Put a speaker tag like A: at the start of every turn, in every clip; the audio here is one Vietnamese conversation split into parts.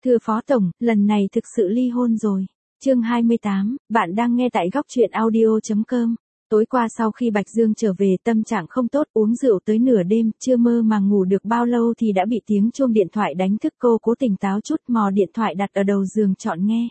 A: Thưa Phó Tổng, lần này thực sự ly hôn rồi. Chương 28, bạn đang nghe tại góc truyện audio.com. Tối qua sau khi Bạch Dương trở về tâm trạng không tốt, uống rượu tới nửa đêm, chưa mơ mà ngủ được bao lâu thì đã bị tiếng chuông điện thoại đánh thức. Cô cố tỉnh táo chút, mò điện thoại đặt ở đầu giường chọn nghe.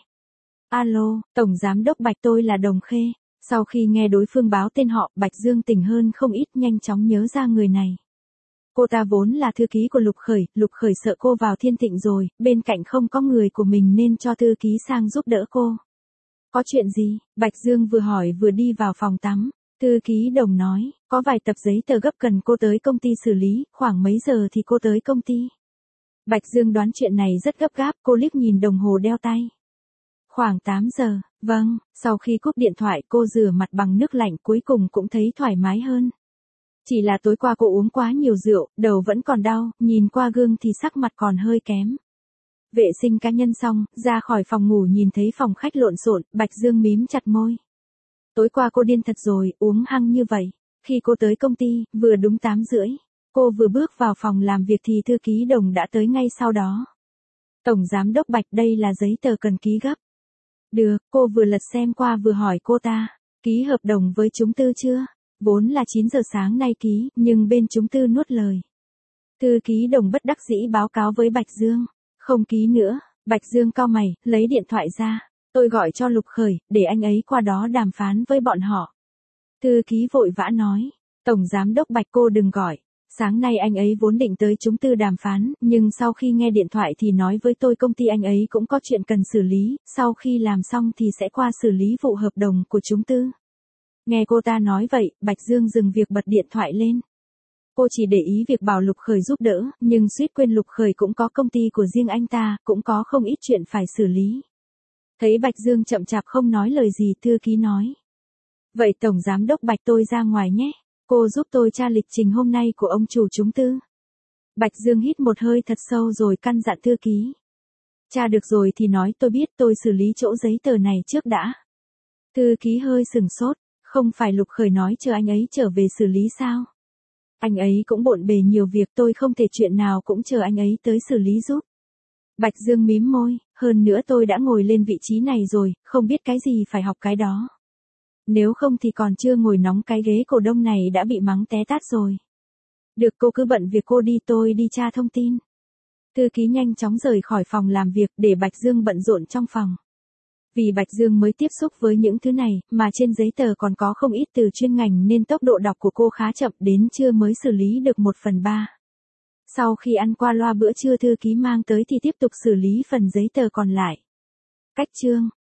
A: Alo, Tổng Giám đốc Bạch, tôi là Đồng Khê. Sau khi nghe đối phương báo tên họ, Bạch Dương tỉnh hơn không ít, nhanh chóng nhớ ra người này. Cô ta vốn là thư ký của Lục Khởi sợ cô vào Thiên Thịnh rồi, bên cạnh không có người của mình nên cho thư ký sang giúp đỡ cô. Có chuyện gì? Bạch Dương vừa hỏi vừa đi vào phòng tắm. Thư ký Đồng nói, có vài tập giấy tờ gấp cần cô tới công ty xử lý, khoảng mấy giờ thì cô tới công ty? Bạch Dương đoán chuyện này rất gấp gáp, cô liếc nhìn đồng hồ đeo tay. Khoảng 8 giờ, vâng, sau khi cúp điện thoại cô rửa mặt bằng nước lạnh cuối cùng cũng thấy thoải mái hơn. Chỉ là tối qua cô uống quá nhiều rượu, đầu vẫn còn đau, nhìn qua gương thì sắc mặt còn hơi kém. Vệ sinh cá nhân xong, ra khỏi phòng ngủ nhìn thấy phòng khách lộn xộn, Bạch Dương mím chặt môi. Tối qua cô điên thật rồi, uống hăng như vậy. Khi cô tới công ty, vừa đúng 8 rưỡi, cô vừa bước vào phòng làm việc thì thư ký Đồng đã tới ngay sau đó. Tổng Giám đốc Bạch, đây là giấy tờ cần ký gấp. Được, cô vừa lật xem qua vừa hỏi cô ta, ký hợp đồng với chúng tư chưa? Vốn là 9 giờ sáng nay ký, nhưng bên chúng tư nuốt lời. Thư ký Đồng bất đắc dĩ báo cáo với Bạch Dương, không ký nữa. Bạch Dương cau mày, lấy điện thoại ra, tôi gọi cho Lục Khởi, để anh ấy qua đó đàm phán với bọn họ. Thư ký vội vã nói, Tổng Giám đốc Bạch, cô đừng gọi. Sáng nay anh ấy vốn định tới chúng tư đàm phán, nhưng sau khi nghe điện thoại thì nói với tôi công ty anh ấy cũng có chuyện cần xử lý, sau khi làm xong thì sẽ qua xử lý vụ hợp đồng của chúng tư. Nghe cô ta nói vậy, Bạch Dương dừng việc bật điện thoại lên. Cô chỉ để ý việc bảo Lục Khởi giúp đỡ, nhưng suýt quên Lục Khởi cũng có công ty của riêng anh ta, cũng có không ít chuyện phải xử lý. Thấy Bạch Dương chậm chạp không nói lời gì, thư ký nói. Vậy Tổng Giám đốc Bạch, tôi ra ngoài nhé. Cô giúp tôi tra lịch trình hôm nay của ông chủ chúng tư. Bạch Dương hít một hơi thật sâu rồi căn dặn thư ký. Tra được rồi thì nói tôi biết, tôi xử lý chỗ giấy tờ này trước đã. Thư ký hơi sừng sốt, không phải Lục Khởi nói chờ anh ấy trở về xử lý sao? Anh ấy cũng bộn bề nhiều việc, tôi không thể chuyện nào cũng chờ anh ấy tới xử lý giúp. Bạch Dương mím môi, hơn nữa tôi đã ngồi lên vị trí này rồi, không biết cái gì phải học cái đó. Nếu không thì còn chưa ngồi nóng cái ghế cổ đông này đã bị mắng té tát rồi. Được, cô cứ bận việc cô đi, tôi đi tra thông tin. Thư ký nhanh chóng rời khỏi phòng làm việc để Bạch Dương bận rộn trong phòng. Vì Bạch Dương mới tiếp xúc với những thứ này, mà trên giấy tờ còn có không ít từ chuyên ngành nên tốc độ đọc của cô khá chậm, đến trưa mới xử lý được 1/3. Sau khi ăn qua loa bữa trưa thư ký mang tới thì tiếp tục xử lý phần giấy tờ còn lại. Cách chương,